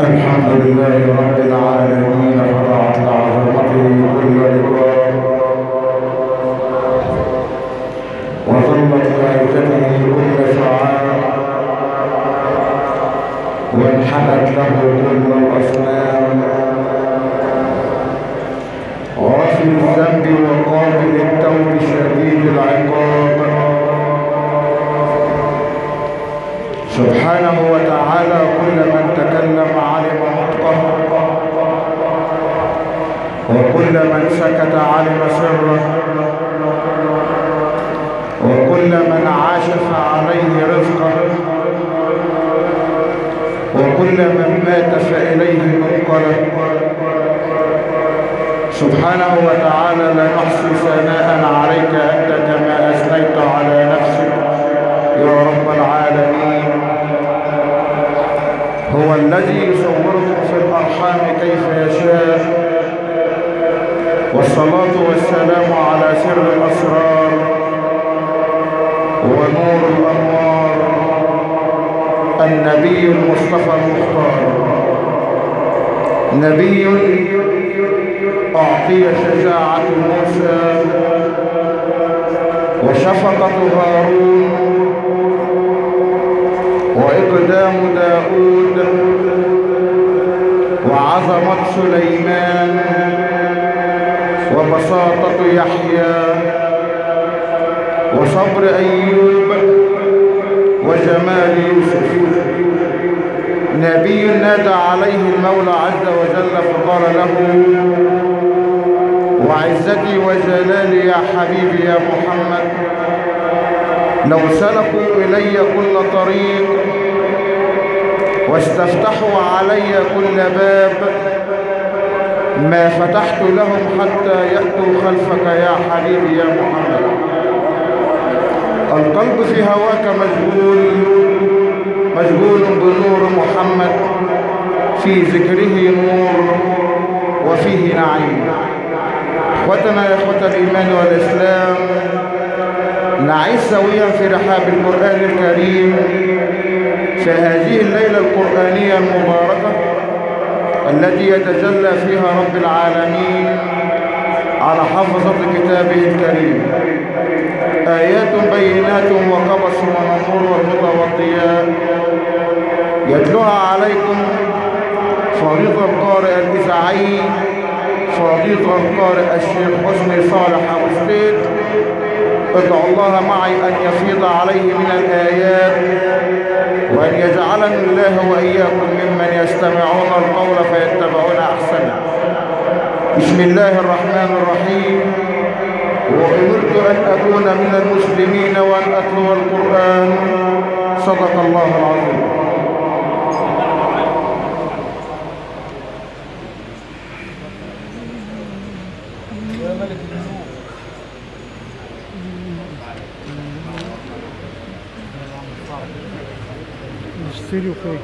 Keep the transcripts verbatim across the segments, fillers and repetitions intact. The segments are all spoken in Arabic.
الحمد لله رب العالمين خضعت لعظمته كل رقاب وظلت لعزته كل شعار وانحنت له كل الأصنام غافل الذنب وقابل التوب شديد العقاب سبحانه وتعالى كل من تكلم علم نطقه وكل من سكت علم سره وكل من عاش فعليه رزقه وكل من مات فإليه منقله سبحانه وتعالى لا نحصي ثناء عليك أنت كما أثنيت على نفسك يا رب العالمين. هو الذي يصوركم في الأرحام كيف يشاء، والصلاة والسلام على سر الأسرار ونور الأنوار النبي المصطفى المختار، نبي أعطي شجاعة موسى وشفقة هارون وإقدام داود وعظمة سليمان وبساطة يحيى وصبر أيوب وجمال يوسف. نبي نادى عليه المولى عز وجل فقال له: وعزتي وجلالي يا حبيبي يا محمد، لو سلكوا إلي كل طريق واستفتحوا علي كل باب ما فتحت لهم حتى يأتوا خلفك يا حبيبي يا محمد. القلب في هواك مشغول مشغول بنور محمد، في ذكره نور وفيه نعيم. اخوتنا يا اخوة الإيمان والإسلام، نعيش سويا في رحاب القرآن الكريم في هذه الليلة القرآنية المباركة التي يتجلى فيها رب العالمين على حفظة كتابه الكريم. آيات بينات وقبس من النور والهدى والضياء يتلوها عليكم فريض القارئ الإذاعي فريض القارئ الشيخ حسني صالح أبو سيد. ادعوا الله معي أن يفيض عليه من الآيات وأن يجعلني الله وإياكم ممن يستمعون القول فيتبعون أحسنه. بسم الله الرحمن الرحيم. وأمرت أن أكون من المسلمين وأن أتلو القرآن. صدق الله العظيم. نشتري وخير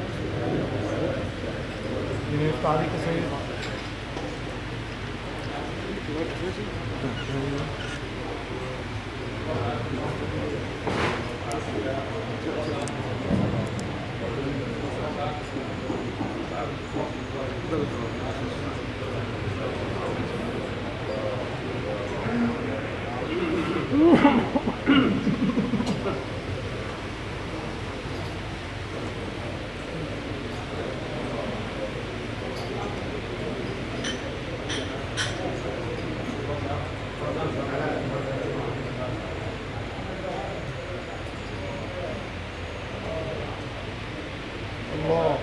ينفع عليك سيد الله.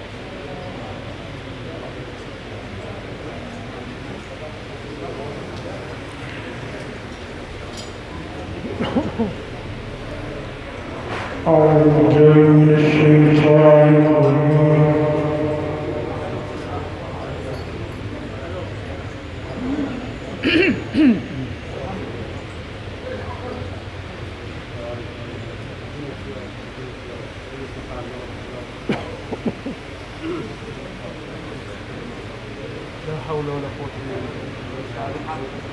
أعوذ بالله من الشيطان الرجيم. لا حول ولا قوة إلا بالله.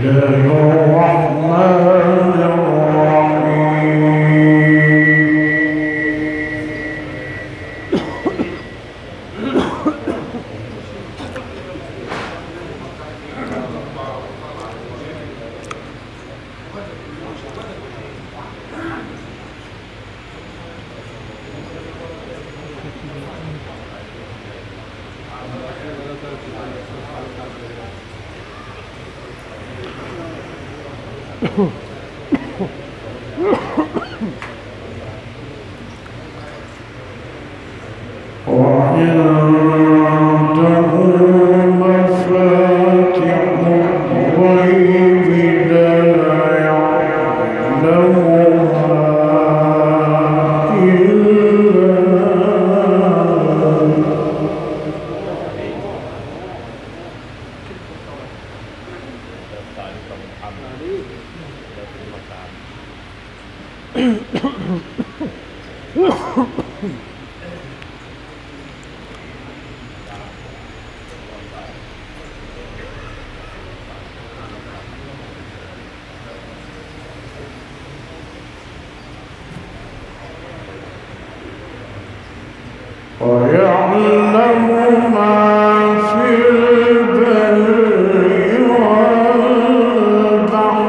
ويعلم ما في البر والبحر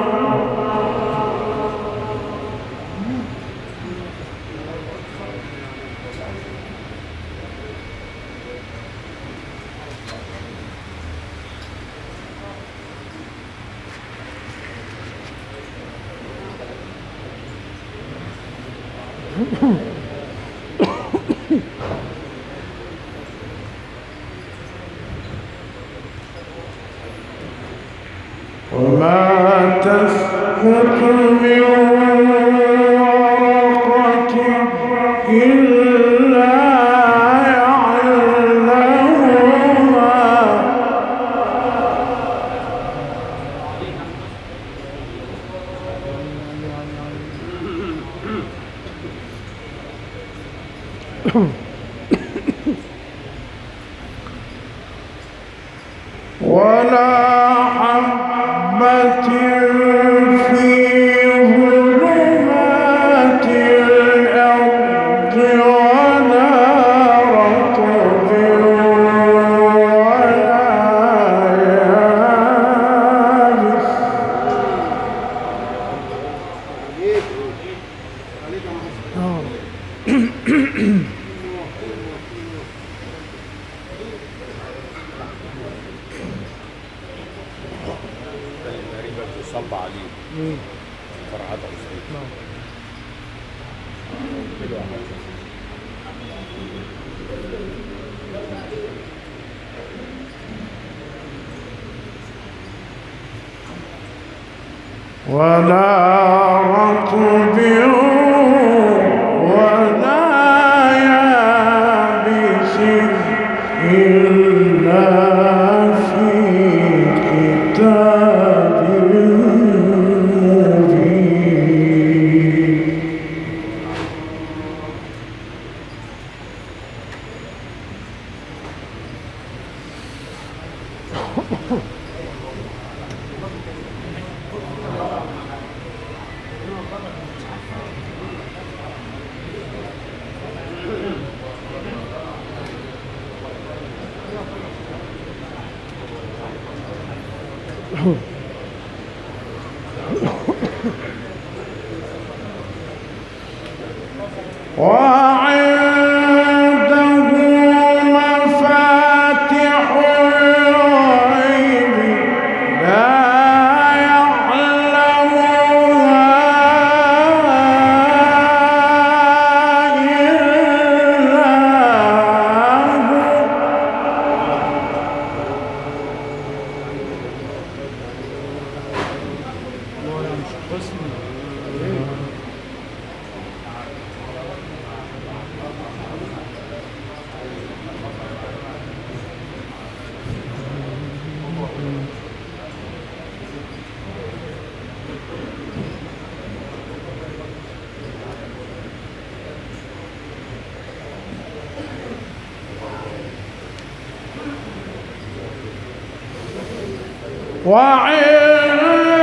وما تسقط من ورقة إلا يعلمها ولا حبة في ظلمات الأرض ولا رطب ولا يابس صب عليه فرعات عصرية ولا رطب ولا يابس إلا في كتاب مبين وعنده مفاتح الغيب لا يعلمها إلا هو يعني مش قسم وعنده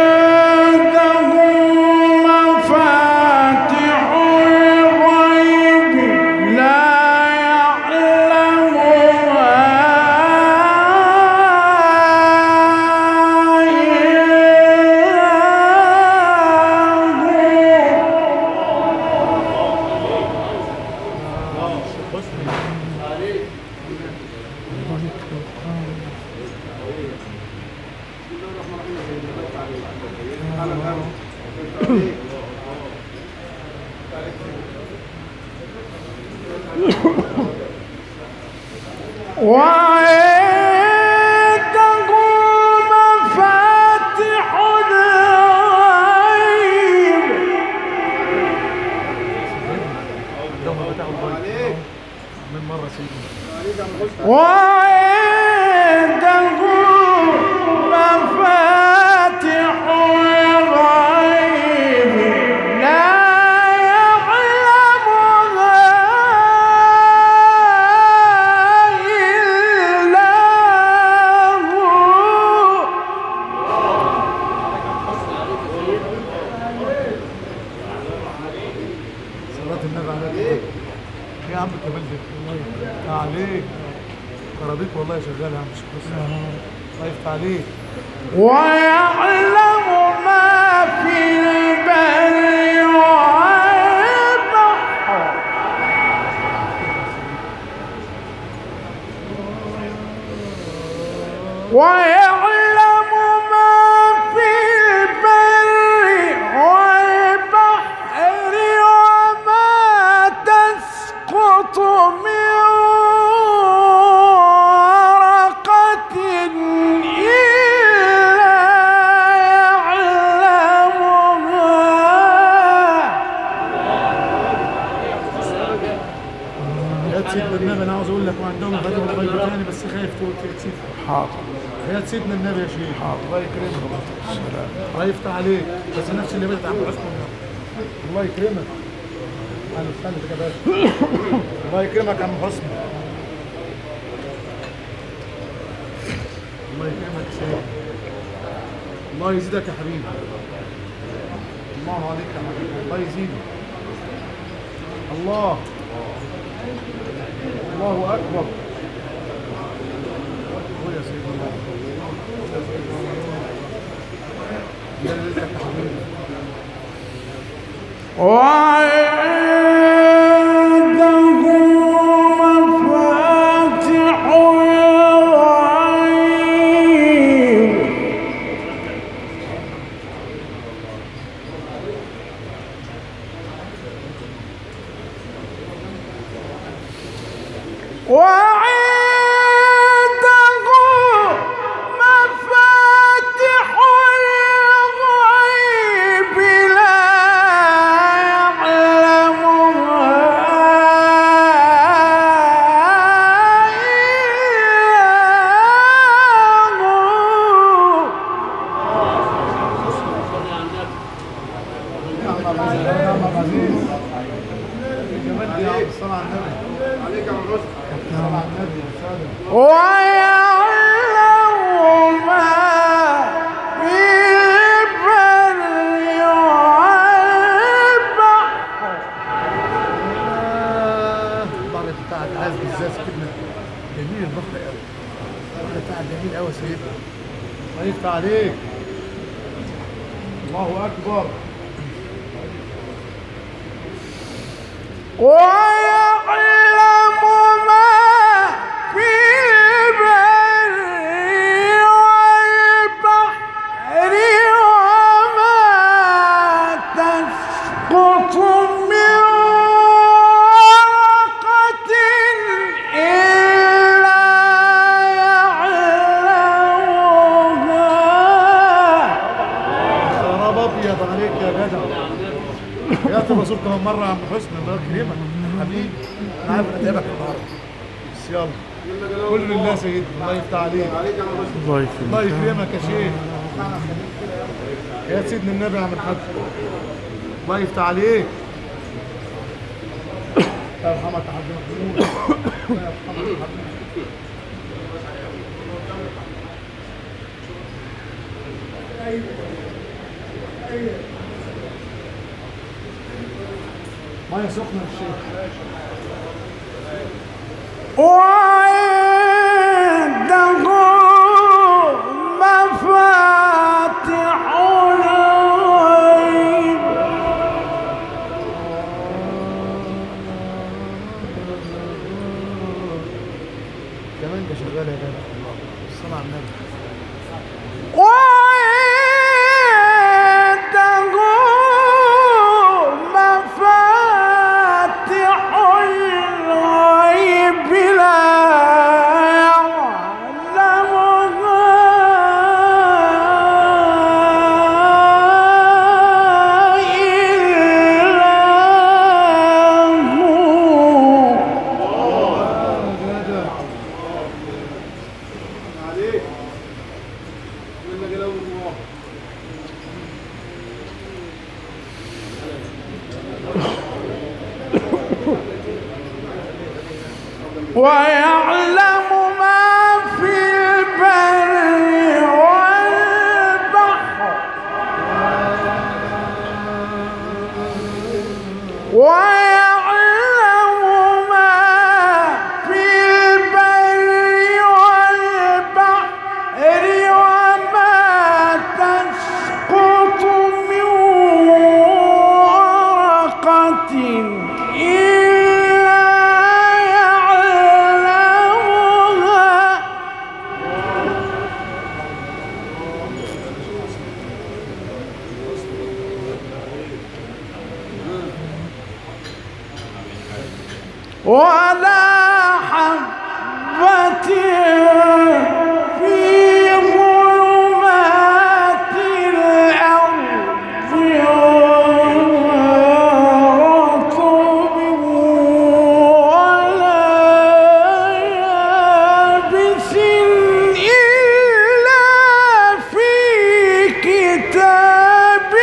وعنده مفاتح الغيب من مرة سيدنا وعنده مفاتح الغيب لا يعلمها إلا هو. صلاة النبي عليك يا عم كمال ده عليك قرابيك والله شغال يا عم مش قصة الله يفتح عليك. ويعلم ما في البر والبحر ويعلم ما في البر والبحر وما تسقط من ورقة إلا يعلمها. يا سيدنا النبي انا عاوز اقول لك وعندهم فتوى الغيب تاني بس خايف تقول تسيب. حاضر. يا سيدنا النبي يا شيخ الله يكرمك الله يفتح عليك بس نفس اللي بيت عم حسن الله يكرمك. انا استنى يا باشا الله يكرمك يا عم حسن الله يكرمك يا شيخ الله يزيدك يا حبيبي الله عليك يا حبيبي الله يزيدك الله الله اكبر قول يا سيدي الله يا رزقك يا حبيبي. وعنده مفاتح الغيب وعنده مفاتح الغيب لا يعلمها إلا هو. نعم عزيز جمال دي يا عم الصلاة على النبي عليك يا عم حسن الصلاة على النبي يا سادة. ويعلم ما في البر والبحر البحر بتاعك عايز بالذات كده جميل البحر قوي البحر بتاعك جميل قوي يا سيدنا الله يفتح عليك الله اكبر. ويعلم ما في البر والبحر وما تسقط من ورقة إلا يعلمها. خراب ابيض عليك يا جدع يا الرسول كمان مره يا عم حسن الله يكرمك حبيبي انا عارف انا تعبك النهارده بس يلا كل لله سيدي الله يفتح عليك الله يكرمك. الله يكرمك يا شيخ يا سيدنا النبي يا عم الحاج الله يفتح عليك الله يرحمك يا حاج محمود الله يرحمك يا حبيبي. ميه سخنه يا شيخ وعنده مفاتح الغيب كمان ده شغال يا جدع الصلاة على النبي و ويعلم ما في البر والبحر ويعلم ما في البر والبحر وما تسقط من ورقة ولا حبة في ظلمات الأرض ولا رطب ولا يابس إلا في كتاب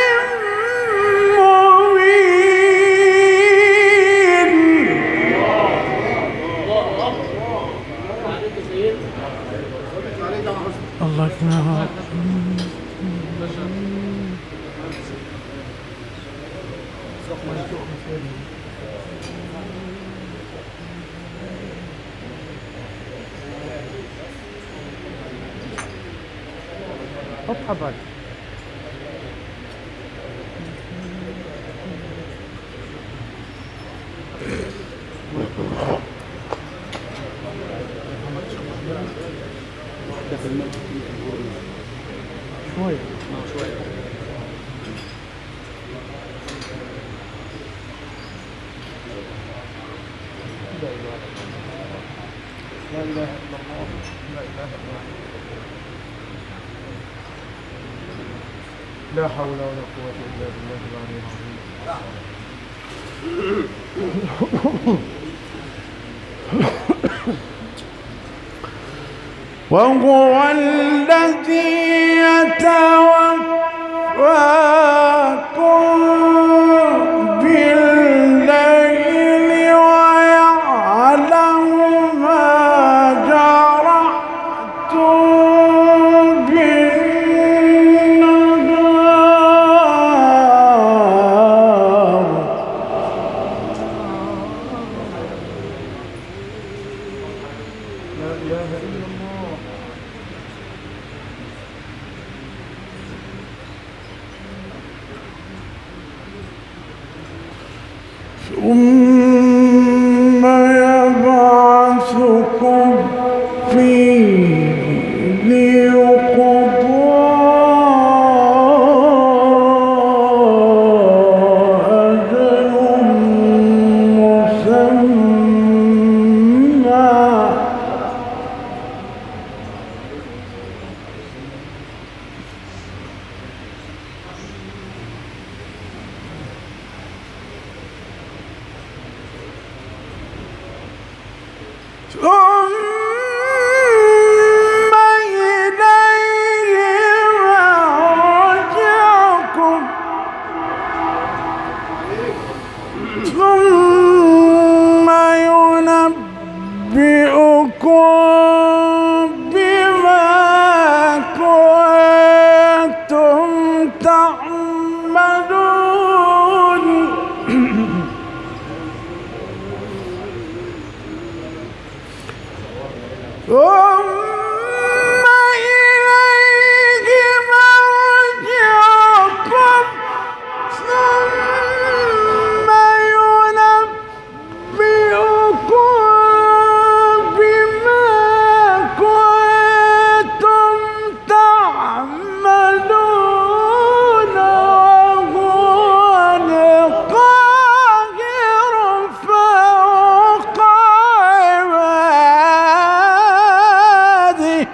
الله يكرمك. مرحبا. شوي شوي لا إله إلا الله لا إله إلا الله لا حول ولا قوة إلا بالله العلي العظيم. وهو الذي يتوفاكم بالليل ويعلم ما جرحتم بالنهار. لا إله إلا الله. ثم يبعثكم فيه ليقضى أجل مسمى. ثم إليه مرجعكم ثم ينبئكم بما كنتم تعملون. ثم إليه مرجعكم ثم ينبئكم بما كنتم تعملون وهو القاهر فوق عباده.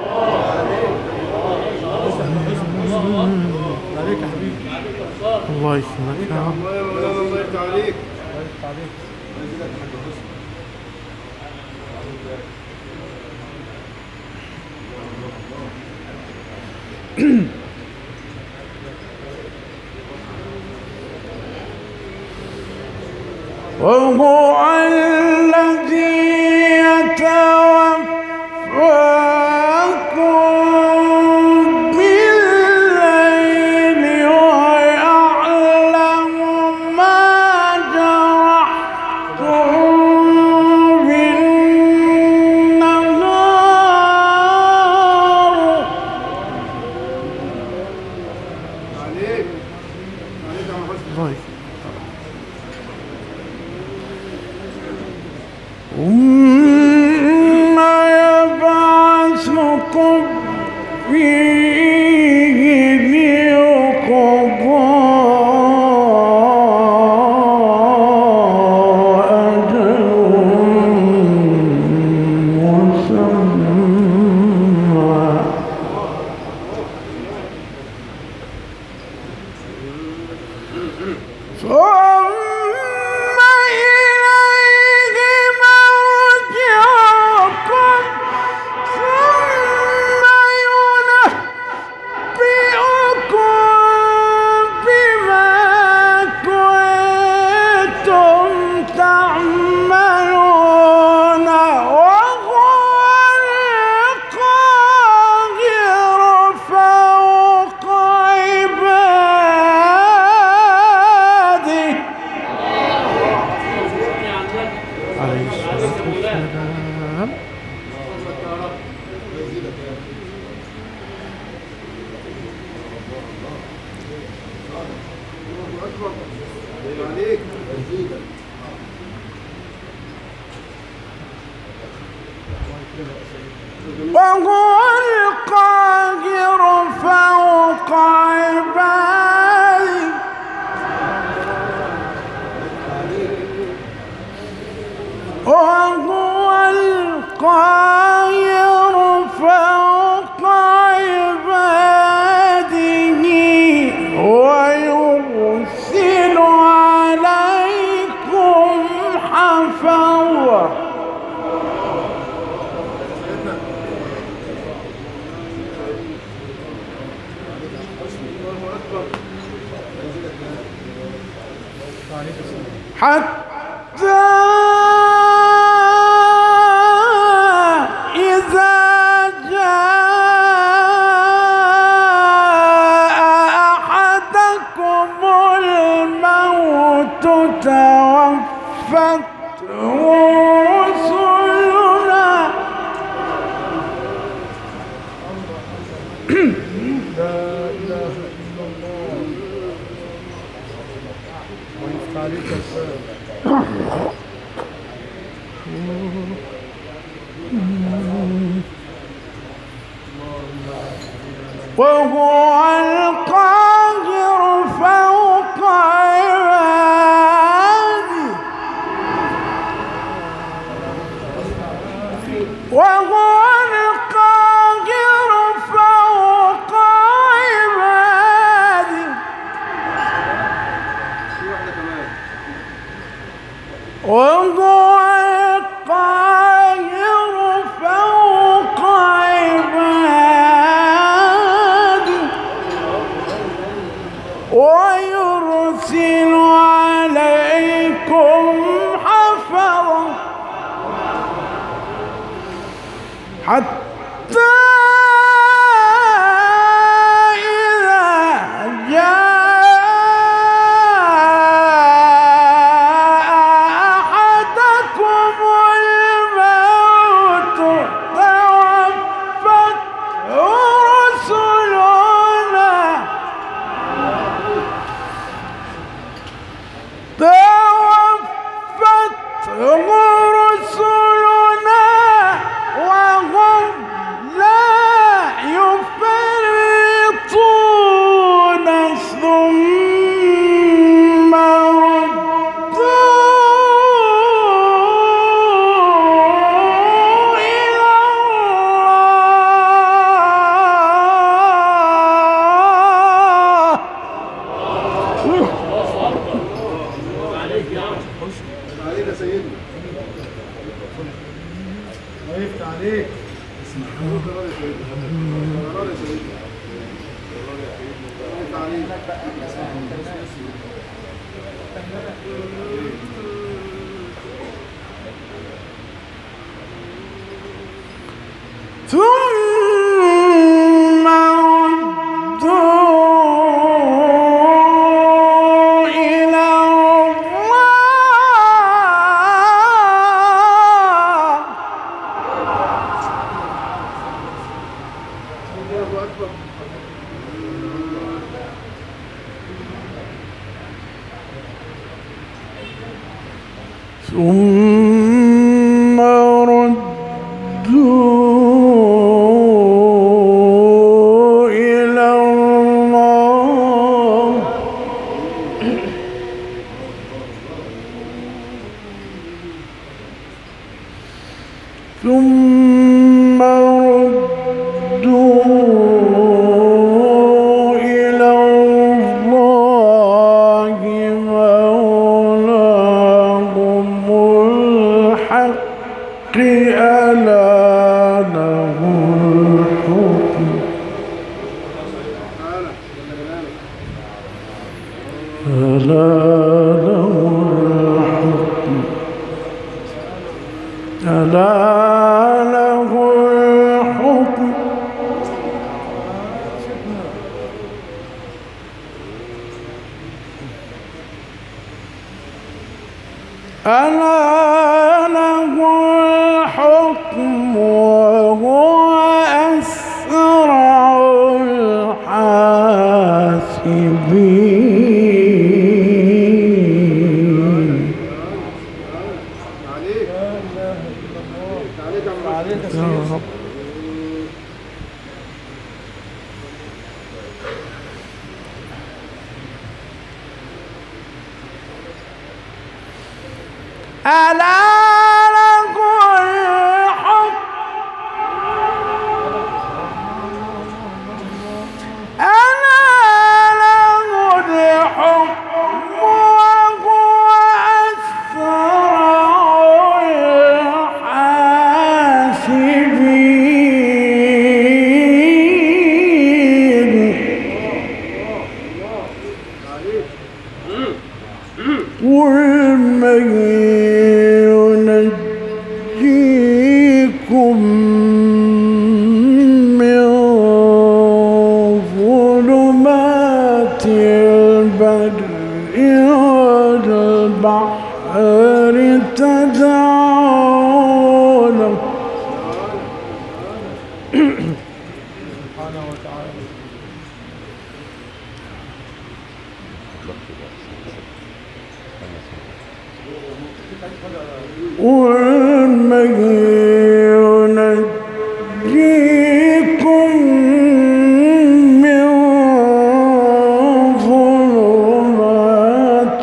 عليك يا حبيبي. الله يسلمك يا رب. الله يا مولانا الله يفتح عليك. الله يفتح عليك. وهو الذي يتوفاكم بالليل ويعلم ما جرحتم بالنهار. عليك عليك يا محمد. ثم يبعثكم فيه ليقضى أجل مسمى. وهو القاهر فوق عباده. وهو القاهر فوق عباده ويرسل عليكم حفظة. حتى إذا جاء أحدكم الموت توفته رسلنا. لا إله إلا الله. ويفتح عليك الباب. وهو القاهر فوق عباده. وهو القاهر فوق عباده. وهو القاهر فوق عباده. ثم ردوا إلى الله ثم ردوا إلى الله ثم ردوا إلى الله مولاهم الحق ألا له الحكم ألا له الحكم ألا له الحكم ألا له الحكم وهو أسرع الحاسبين. عليك عليك عليك يا رب. ألا له الحكم ألا له الحكم وهو أسرع الحاسبين. قل من ينجيكم من ظلمات البر والبحر تدعونه سبحانه وتعالى. ومن ينجيكم من ظلمات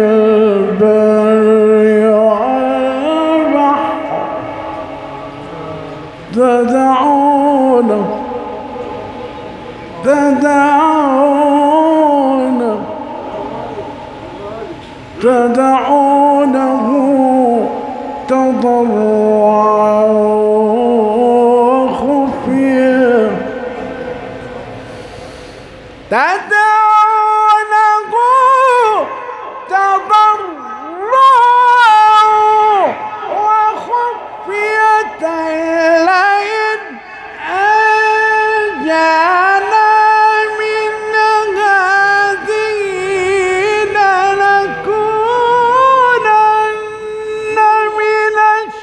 البر والبحر تدعونه تدعونه تدعونه تضرعا وخفيا تدعونه تضرعا وخفية لئن أنجانا من هذه لنكونن من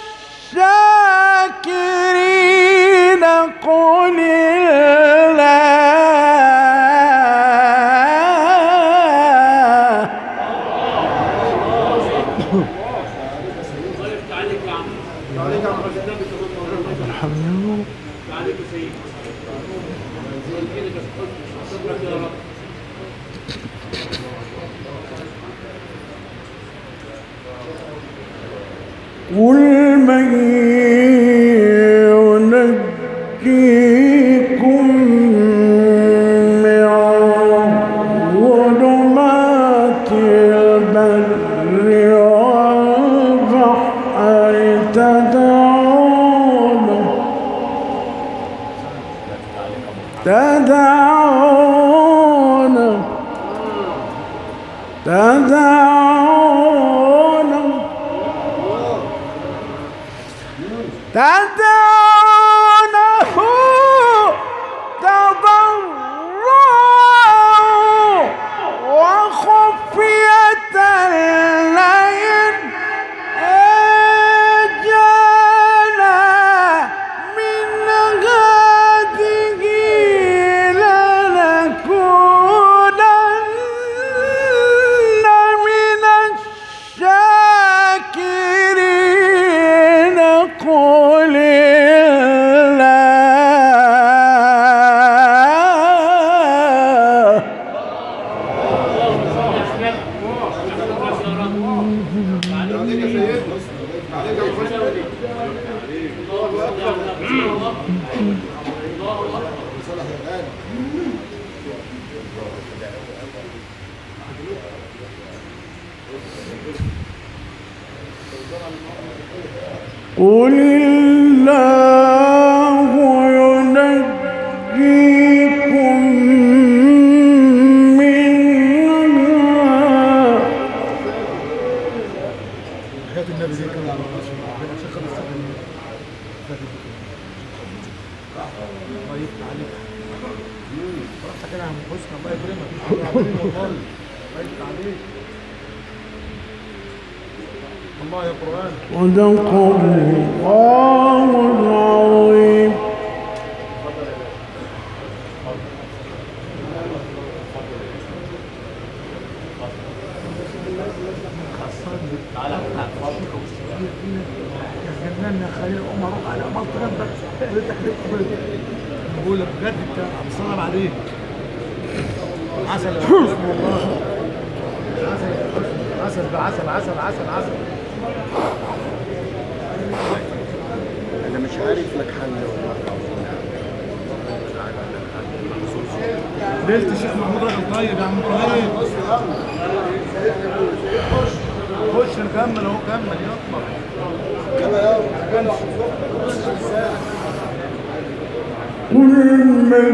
الشاكرين. قل قل من ينجيكم من ظلمات البر والبحر تدعونه تدعونه قل الله ينجيكم منها. حياة النبي دي كده على راسه عشان خلص الله يفتح عليك. رحت كده يا عم حسني الله يكرمك. والله الله يفتح عليك. الله يا قرآن. صدق الله العظيم. جننا خليل عمر على مصر جنبك بقول لك بجد انت بتصعب عليك. عسل يا حسن والله. عسل عسل بعسل عسل عسل عسل. انا مش عارف لك حل والله. ليلة الشيخ محمود راجل طيب يا عم طيب. خش نكمل اهو كمل يطلع. قل من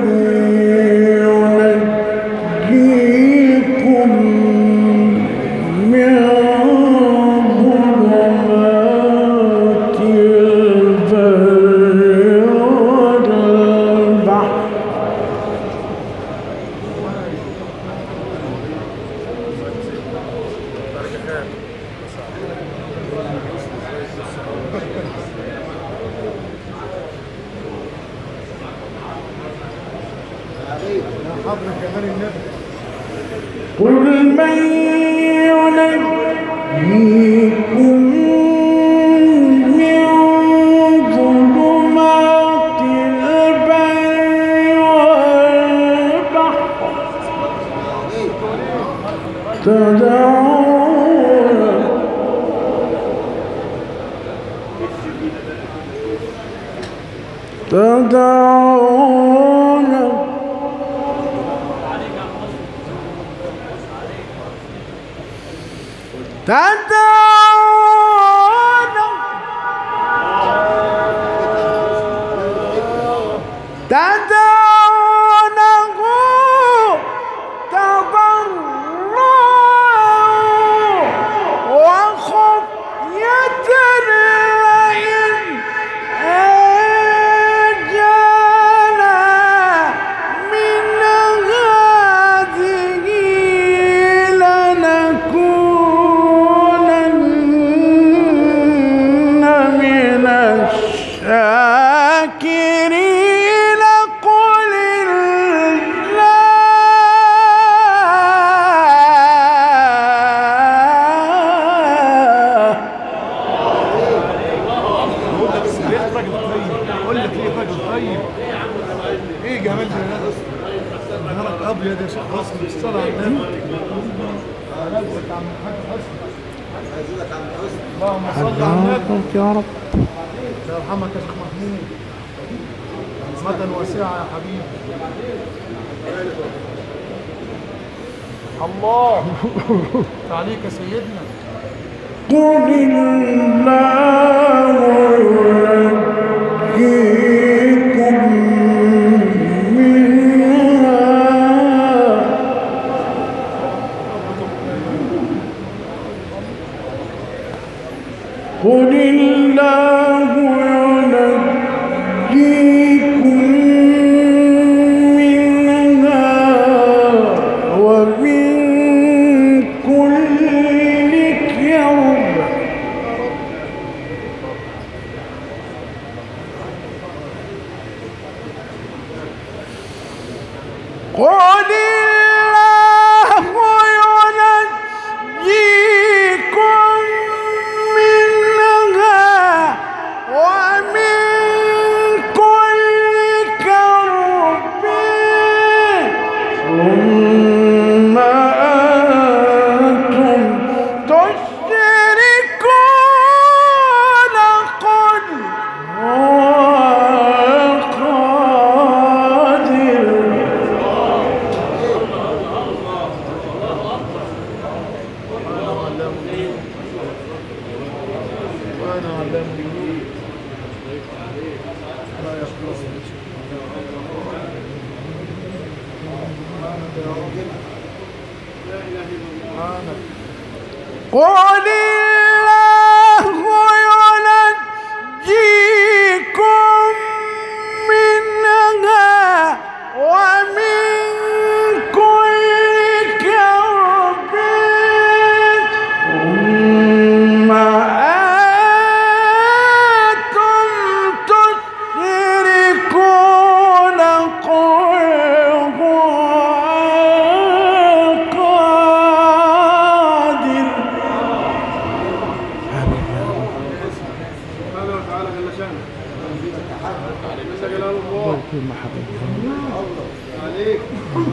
ينجيكم من ظلمات البر والبحر حضر جمال النبي. قل من ينجيكم من ظلمات البر والبحر تدعون تدعون تدعون تدعونه تضرعا وخفية لئن أنجانا من هذه لنكونن من الشاكرين. قل اقول لك ليه راجل طيب. ايه جمال ده؟ نهارك ابيض يا شيخ حسن بالصلاه على النبي. على قلبك عم الحاج حسن. اللهم صل على النبي يا رب. الله يرحمك يا شيخ محمود. رحمة واسعة يا حبيبي. الله عليك يا سيدنا. قل الله ينجيكم منها. قل الله ينجيكم منها ومن كل كرب. قل الله ينجيكم منها ومن كل كرب ثم أنتم تشركون. قل هو القادر قل الله ينجيكم منها ومن كل كرب ثم أنتم تشركون قل هو قادر. عليك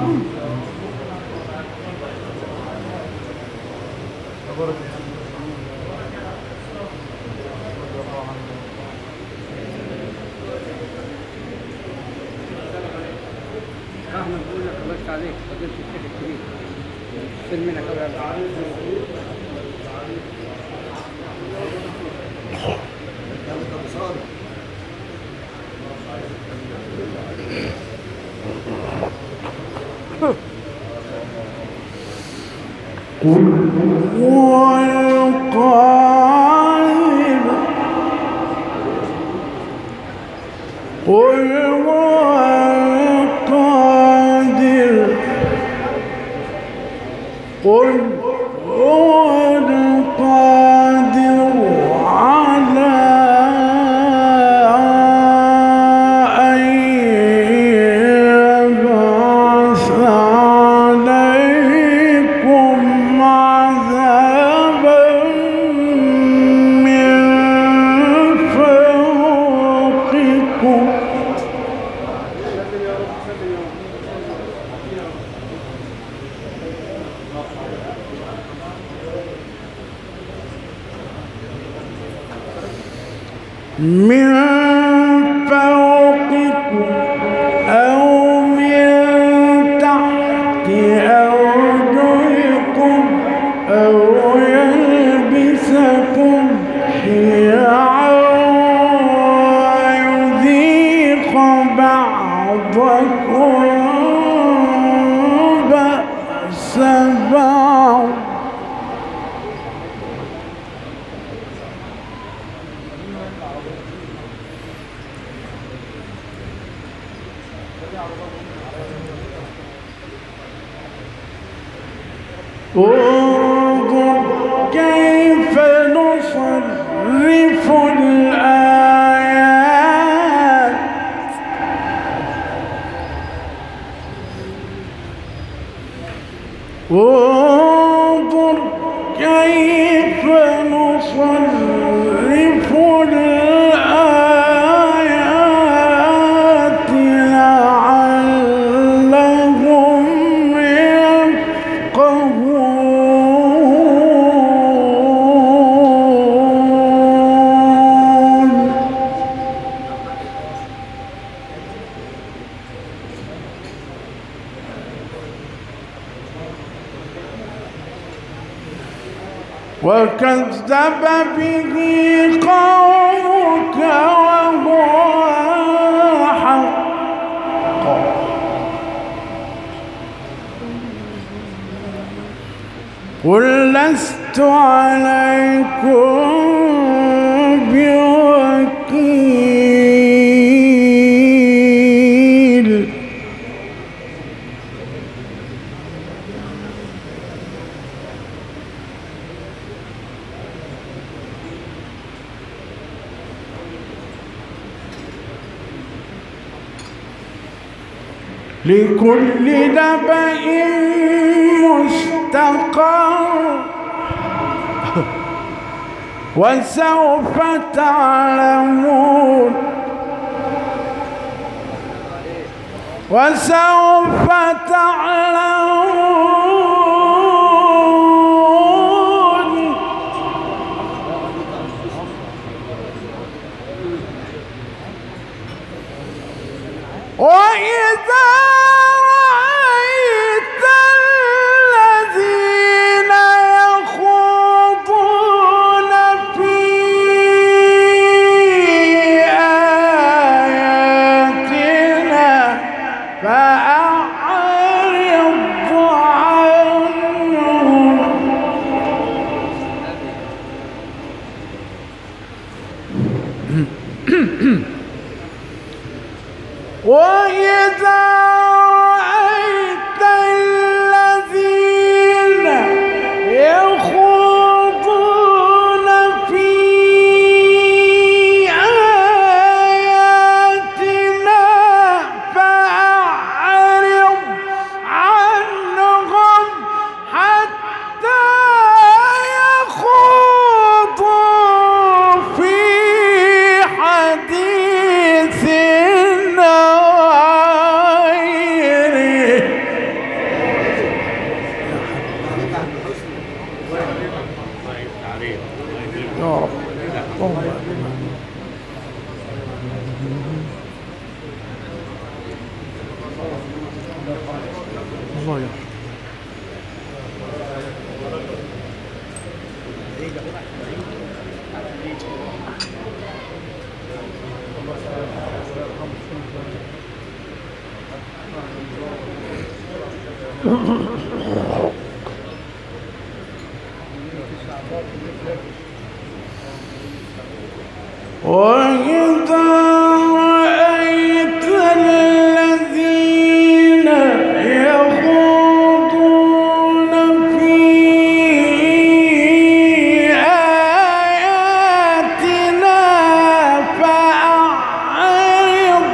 احنا بنقول لك الله يفتح عليك فضلت الشيخ الكبير فين منك يا قل هو القادر قل هو القادر قل هو القادر على أن يبعث عليكم عذابا من فوقكم من فوقكم أو من تحت أرجلكم أو يلبسكم شيعا ويذيق بعضكم بأس بعض. انظر كيف نصرف الآيات انظر كيف نصرف الآيات لعلهم يفقهون. وكذب به قومك وهو حق. قل لست عليكم بوكيل. لكل نبأ مستقر وسوف تعلمون وسوف تعلمون. وإذا رأيت الذين يخوضون في آياتنا فأعرض وإذا رأيت الذين يخوضون في آياتنا فأعرض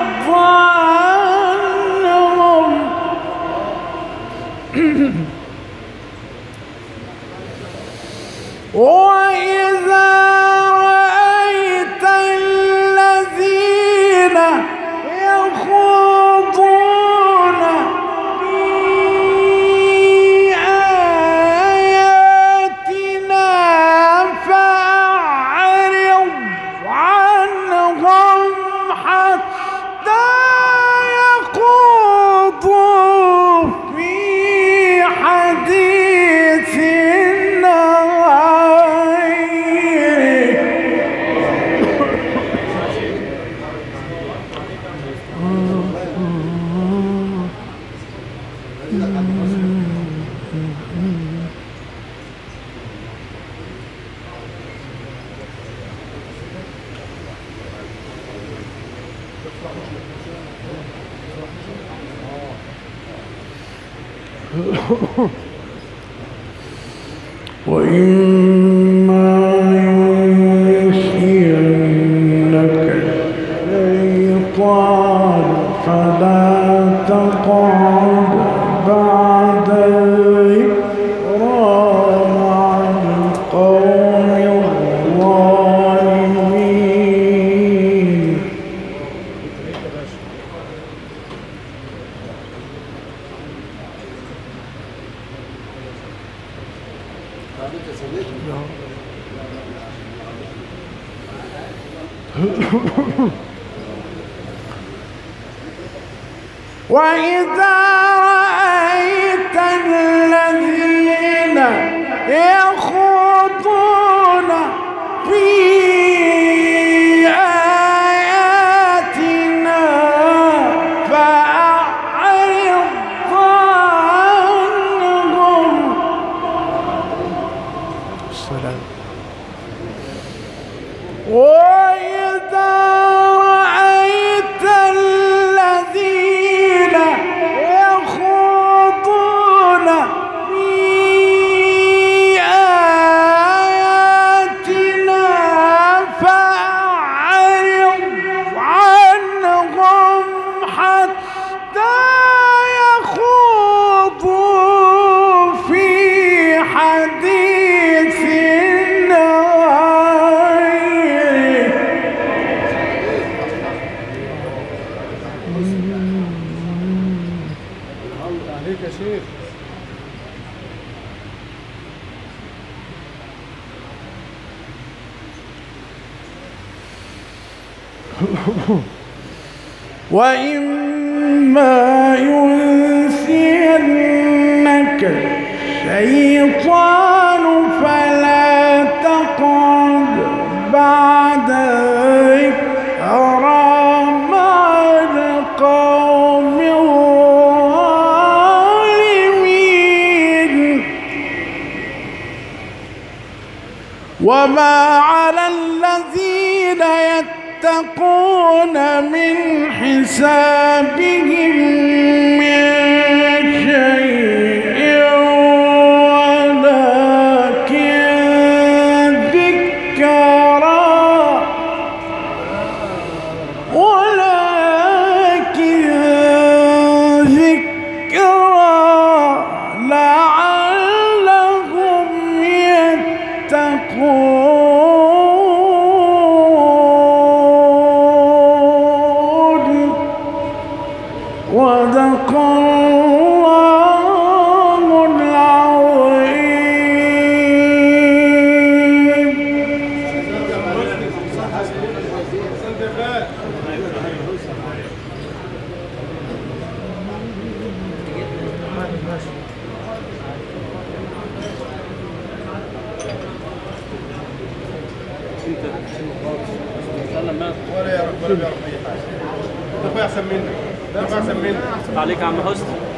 عنهم وإذا رأيت الذين يخوضون في آياتنا فأعرض عنهم حتى يخوضوا في حديث وإما ينسينك الشيطان فلا تقعد بعد الذكرى مع القوم الظالمين. وإذا رأيت الذين يخوضون في آياتنا فأعرض عنهم. السلام. وإذا رأيت الذين يخوضون في آياتنا فأعرض عنهم حتى يخوضوا في حديث عليك يا شيخ. وإما ينسينك الشيطان فلا تقعد بعد الذكرى مع القوم الظالمين. وما على الذين يتقون من حسابهم من شيء ولكن ذكرى ولكن ذكرى لعلهم يتقون. وذكر الله العظيم. ولا يا رب ولا بيعرف اي حاجه. ده اخويا احسن منك، ده اخويا احسن منك. عليك يا عم حسني.